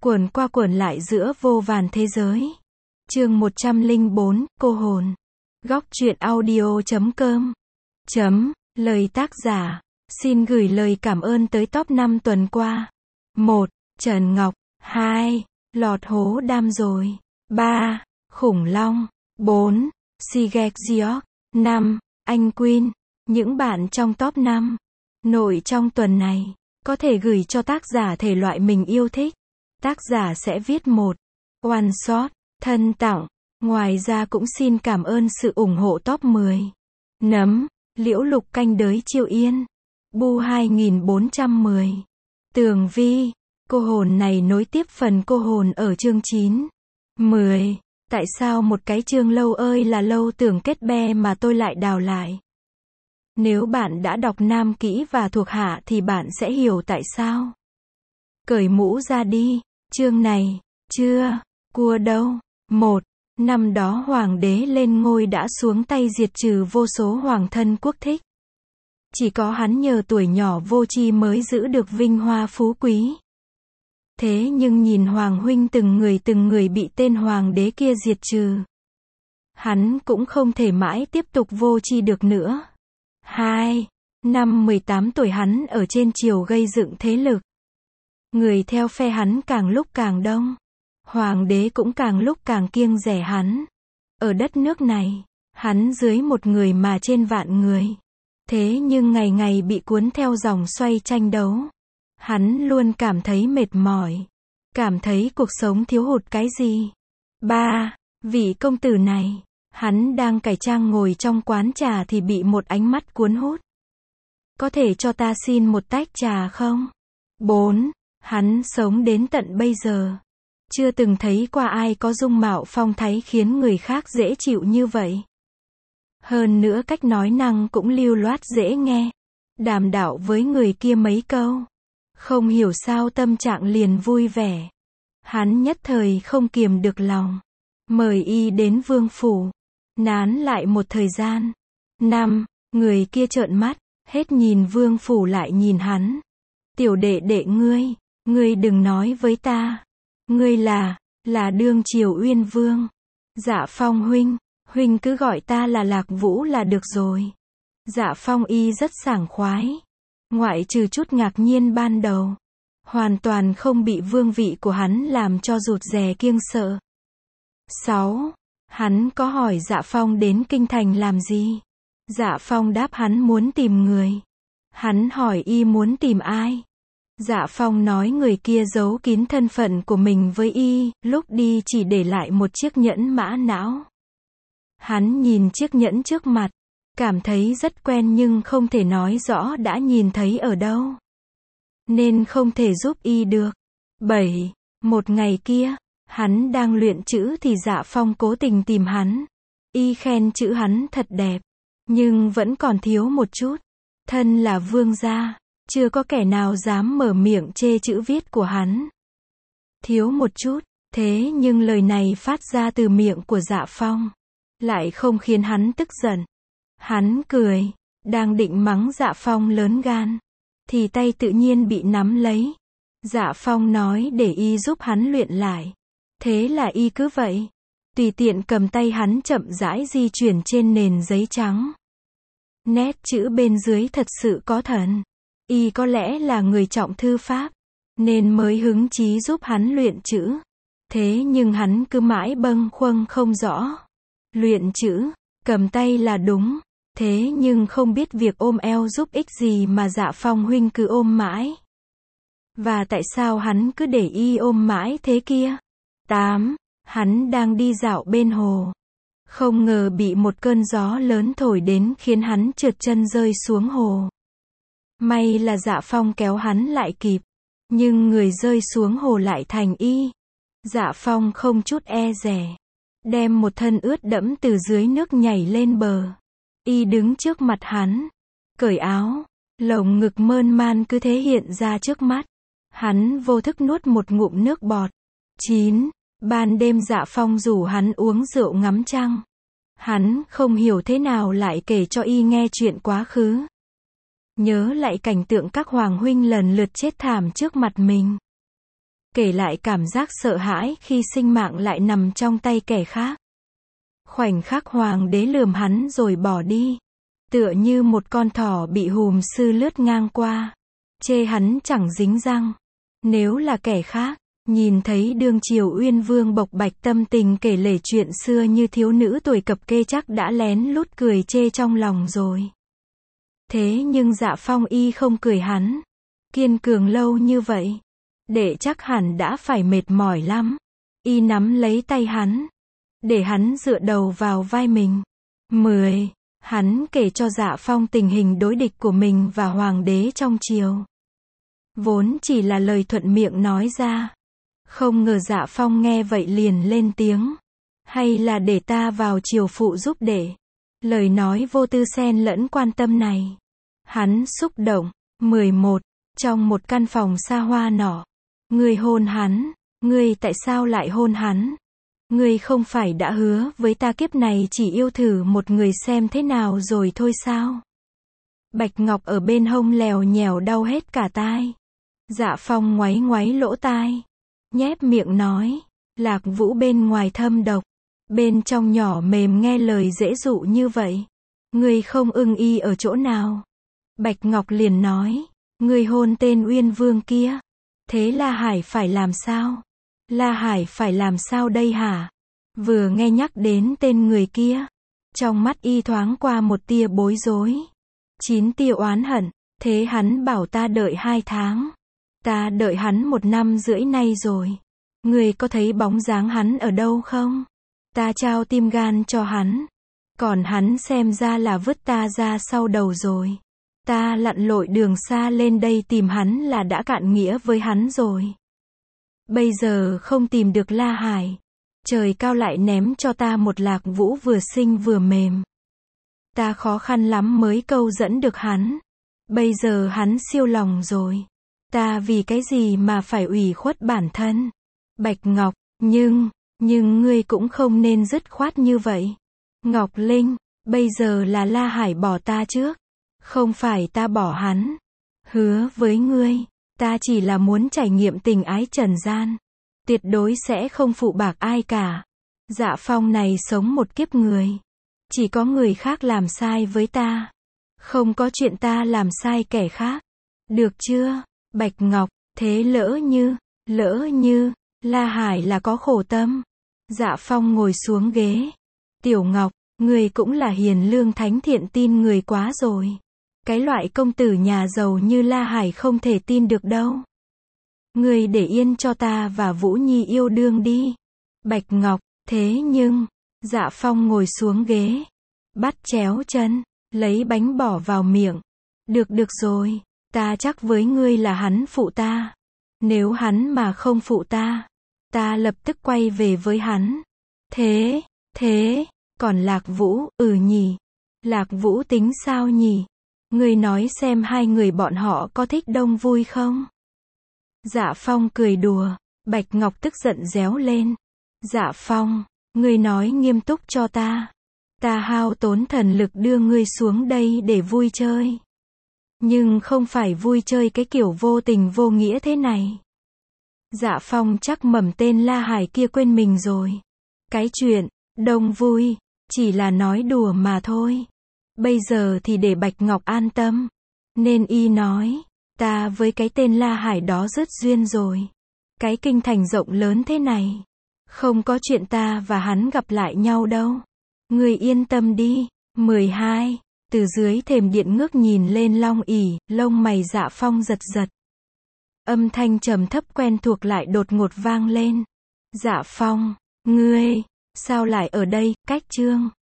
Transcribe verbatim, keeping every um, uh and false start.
Quẩn qua quẩn lại giữa vô vàn thế giới. Chương một trăm lẻ bốn, cô hồn. Góc truyện audio chấm com. Chấm, lời tác giả. Xin gửi lời cảm ơn tới top năm tuần qua. một. Trần Ngọc. hai. Lọt hố đam rồi. ba. Khủng long. bốn. Sigek Giok. năm. Anh Queen. Những bạn trong top năm nội trong tuần này có thể gửi cho tác giả thể loại mình yêu thích. Tác giả sẽ viết một one shot thân tặng. Ngoài ra cũng xin cảm ơn sự ủng hộ top mười. Nấm, Liễu Lục Canh Đới Chiêu Yên. Bu hai nghìn bốn trăm mười. Tường Vi. Cô hồn này nối tiếp phần cô hồn ở chương chín. mười. Tại sao một cái chương lâu ơi là lâu tưởng kết be mà tôi lại đào lại? Nếu bạn đã đọc Nam Kỹ và thuộc hạ thì bạn sẽ hiểu tại sao. Cởi mũ ra đi, chương này, chưa, cua đâu. một. Năm đó hoàng đế lên ngôi đã xuống tay diệt trừ vô số hoàng thân quốc thích. Chỉ có hắn nhờ tuổi nhỏ vô tri mới giữ được vinh hoa phú quý. Thế nhưng nhìn hoàng huynh từng người từng người bị tên hoàng đế kia diệt trừ. Hắn cũng không thể mãi tiếp tục vô tri được nữa. hai. Năm mười tám tuổi hắn ở trên triều gây dựng thế lực. Người theo phe hắn càng lúc càng đông. Hoàng đế cũng càng lúc càng kiêng dè hắn. Ở đất nước này, hắn dưới một người mà trên vạn người. Thế nhưng ngày ngày bị cuốn theo dòng xoay tranh đấu. Hắn luôn cảm thấy mệt mỏi. Cảm thấy cuộc sống thiếu hụt cái gì. ba. Vị công tử này, hắn đang cải trang ngồi trong quán trà thì bị một ánh mắt cuốn hút. Có thể cho ta xin một tách trà không? bốn. Hắn sống đến tận bây giờ. Chưa từng thấy qua ai có dung mạo phong thái khiến người khác dễ chịu như vậy. Hơn nữa cách nói năng cũng lưu loát dễ nghe. Đàm đạo với người kia mấy câu. Không hiểu sao tâm trạng liền vui vẻ. Hắn nhất thời không kiềm được lòng. Mời y đến vương phủ. Nán lại một thời gian. năm. Người kia trợn mắt, hết nhìn vương phủ lại nhìn hắn. Tiểu đệ đệ ngươi, ngươi đừng nói với ta. Ngươi là, là đương triều Uyên Vương. Dạ Phong huynh, huynh cứ gọi ta là Lạc Vũ là được rồi. Dạ Phong y rất sảng khoái. Ngoại trừ chút ngạc nhiên ban đầu. Hoàn toàn không bị vương vị của hắn làm cho rụt rè kiêng sợ. sáu. Hắn có hỏi Dạ Phong đến kinh thành làm gì? Dạ Phong đáp hắn muốn tìm người. Hắn hỏi y muốn tìm ai? Dạ Phong nói người kia giấu kín thân phận của mình với y, lúc đi chỉ để lại một chiếc nhẫn mã não. Hắn nhìn chiếc nhẫn trước mặt, cảm thấy rất quen nhưng không thể nói rõ đã nhìn thấy ở đâu. Nên không thể giúp y được. bảy. Một ngày kia, hắn đang luyện chữ thì Dạ Phong cố tình tìm hắn. Y khen chữ hắn thật đẹp, nhưng vẫn còn thiếu một chút. Thân là vương gia, chưa có kẻ nào dám mở miệng chê chữ viết của hắn. Thiếu một chút, thế nhưng lời này phát ra từ miệng của Dạ Phong lại không khiến hắn tức giận. Hắn cười, đang định mắng Dạ Phong lớn gan, thì tay tự nhiên bị nắm lấy. Dạ Phong nói để y giúp hắn luyện lại. Thế là y cứ vậy, tùy tiện cầm tay hắn chậm rãi di chuyển trên nền giấy trắng. Nét chữ bên dưới thật sự có thần. Y có lẽ là người trọng thư pháp, nên mới hứng chí giúp hắn luyện chữ. Thế nhưng hắn cứ mãi bâng khuâng không rõ. Luyện chữ, cầm tay là đúng. Thế nhưng không biết việc ôm eo giúp ích gì mà Dạ Phong huynh cứ ôm mãi. Và tại sao hắn cứ để y ôm mãi thế kia? tám. Hắn đang đi dạo bên hồ. Không ngờ bị một cơn gió lớn thổi đến khiến hắn trượt chân rơi xuống hồ. May là Dạ Phong kéo hắn lại kịp. Nhưng người rơi xuống hồ lại thành y. Dạ Phong không chút e dè. Đem một thân ướt đẫm từ dưới nước nhảy lên bờ. Y đứng trước mặt hắn. Cởi áo. Lồng ngực mơn man cứ thế hiện ra trước mắt. Hắn vô thức nuốt một ngụm nước bọt. chín. Ban đêm Dạ Phong rủ hắn uống rượu ngắm trăng. Hắn không hiểu thế nào lại kể cho y nghe chuyện quá khứ. Nhớ lại cảnh tượng các hoàng huynh lần lượt chết thảm trước mặt mình. kể lại cảm giác sợ hãi khi sinh mạng lại nằm trong tay kẻ khác. Khoảnh khắc hoàng đế lườm hắn rồi bỏ đi. Tựa như một con thỏ bị hùm sư lướt ngang qua. Chê hắn chẳng dính răng. Nếu là kẻ khác, nhìn thấy đương triều Uyên Vương bộc bạch tâm tình kể lể chuyện xưa như thiếu nữ tuổi cập kê chắc đã lén lút cười chê trong lòng rồi. Thế nhưng Dạ Phong y không cười hắn. Kiên cường lâu như vậy. Đệ chắc hẳn đã phải mệt mỏi lắm. Y nắm lấy tay hắn. Để hắn dựa đầu vào vai mình. mười. Hắn kể cho Dạ Phong tình hình đối địch của mình và hoàng đế trong triều. Vốn chỉ là lời thuận miệng nói ra. Không ngờ Dạ Phong nghe vậy liền lên tiếng. Hay là để ta vào triều phụ giúp đệ. Lời nói vô tư xen lẫn quan tâm này. Hắn xúc động. mười một. Trong một căn phòng xa hoa nọ. Ngươi hôn hắn. Ngươi tại sao lại hôn hắn? Ngươi không phải đã hứa với ta kiếp này chỉ yêu thử một người xem thế nào rồi thôi sao? Bạch Ngọc ở bên hông lèo nhèo đau hết cả tai. Dạ Phong ngoáy ngoáy lỗ tai. Nhép miệng nói. Lạc Vũ bên ngoài thâm độc. Bên trong nhỏ mềm nghe lời dễ dụ như vậy. Ngươi không ưng y ở chỗ nào? Bạch Ngọc liền nói. Ngươi hôn tên Uyên Vương kia. Thế La Hải phải làm sao? La Hải phải làm sao đây hả? Vừa nghe nhắc đến tên người kia. Trong mắt y thoáng qua một tia bối rối. Chín tia oán hận. Thế hắn bảo ta đợi hai tháng. Ta đợi hắn một năm rưỡi nay rồi. Người có thấy bóng dáng hắn ở đâu không? Ta trao tim gan cho hắn. Còn hắn xem ra là vứt ta ra sau đầu rồi. Ta lặn lội đường xa lên đây tìm hắn là đã cạn nghĩa với hắn rồi. Bây giờ không tìm được La Hải. Trời cao lại ném cho ta một Lạc Vũ vừa xinh vừa mềm. Ta khó khăn lắm mới câu dẫn được hắn. Bây giờ hắn siêu lòng rồi. Ta vì cái gì mà phải ủy khuất bản thân? Bạch Ngọc, nhưng, nhưng ngươi cũng không nên dứt khoát như vậy. Ngọc Linh, bây giờ là La Hải bỏ ta trước. Không phải ta bỏ hắn. Hứa với ngươi, ta chỉ là muốn trải nghiệm tình ái trần gian. Tuyệt đối sẽ không phụ bạc ai cả. Dạ Phong này sống một kiếp người. Chỉ có người khác làm sai với ta. Không có chuyện ta làm sai kẻ khác. Được chưa? Bạch Ngọc, thế lỡ như, lỡ như, La Hải là có khổ tâm. Dạ Phong ngồi xuống ghế. Tiểu Ngọc, người cũng là hiền lương thánh thiện tin người quá rồi. Cái loại công tử nhà giàu như La Hải không thể tin được đâu. Người để yên cho ta và Vũ Nhi yêu đương đi. Bạch Ngọc, thế nhưng, Dạ Phong ngồi xuống ghế. Bắt chéo chân, lấy bánh bỏ vào miệng. Được được rồi, ta chắc với ngươi là hắn phụ ta. Nếu hắn mà không phụ ta, ta lập tức quay về với hắn. Thế, thế, còn Lạc Vũ, ừ nhỉ. Lạc Vũ tính sao nhỉ? Ngươi nói xem hai người bọn họ có thích đông vui không? Dạ Phong cười đùa. Bạch Ngọc tức giận réo lên. Dạ Phong, ngươi nói nghiêm túc cho ta. Ta hao tốn thần lực đưa ngươi xuống đây để vui chơi. Nhưng không phải vui chơi cái kiểu vô tình vô nghĩa thế này. Dạ Phong chắc mầm tên La Hải kia quên mình rồi. Cái chuyện, đông vui, chỉ là nói đùa mà thôi. Bây giờ thì để Bạch Ngọc an tâm. Nên y nói, ta với cái tên La Hải đó rất duyên rồi. Cái kinh thành rộng lớn thế này. Không có chuyện ta và hắn gặp lại nhau đâu. Người yên tâm đi. mười hai. Từ dưới thềm điện ngước nhìn lên Long ỷ, lông mày Dạ Phong giật giật. Âm thanh trầm thấp quen thuộc lại đột ngột vang lên. Dạ Phong, ngươi, sao lại ở đây, cách chương.